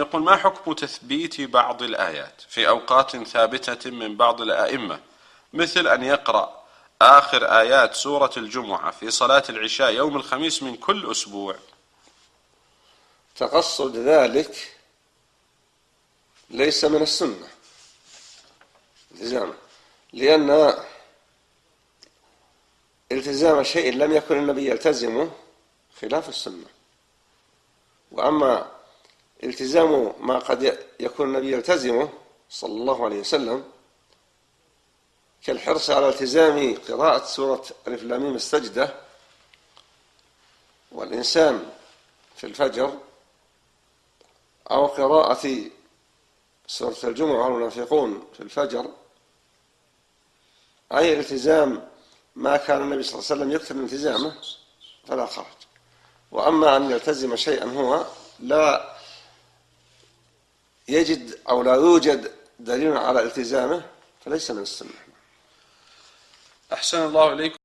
يقول: ما حكم تثبيت بعض الآيات في أوقات ثابتة من بعض الأئمة، مثل أن يقرأ آخر آيات سورة الجمعة في صلاة العشاء يوم الخميس من كل أسبوع؟ تقصد ذلك ليس من السنة التزامه، لأن التزام شيء لم يكن النبي يلتزمه خلاف السنة. وأما التزام ما قد يكون النبي يلتزمه صلى الله عليه وسلم كالحرص على التزام قراءة سورة ألف لام ميم السجدة والإنسان في الفجر، أو قراءة سورة الجمعة والمنافقون في الفجر، أي التزام ما كان النبي صلى الله عليه وسلم يكثر من التزامه فلا خرج. وأما أن يلتزم شيئا هو لا يجد أو لا يوجد دليل على التزامه فليس من السنة. أحسن الله إليكم.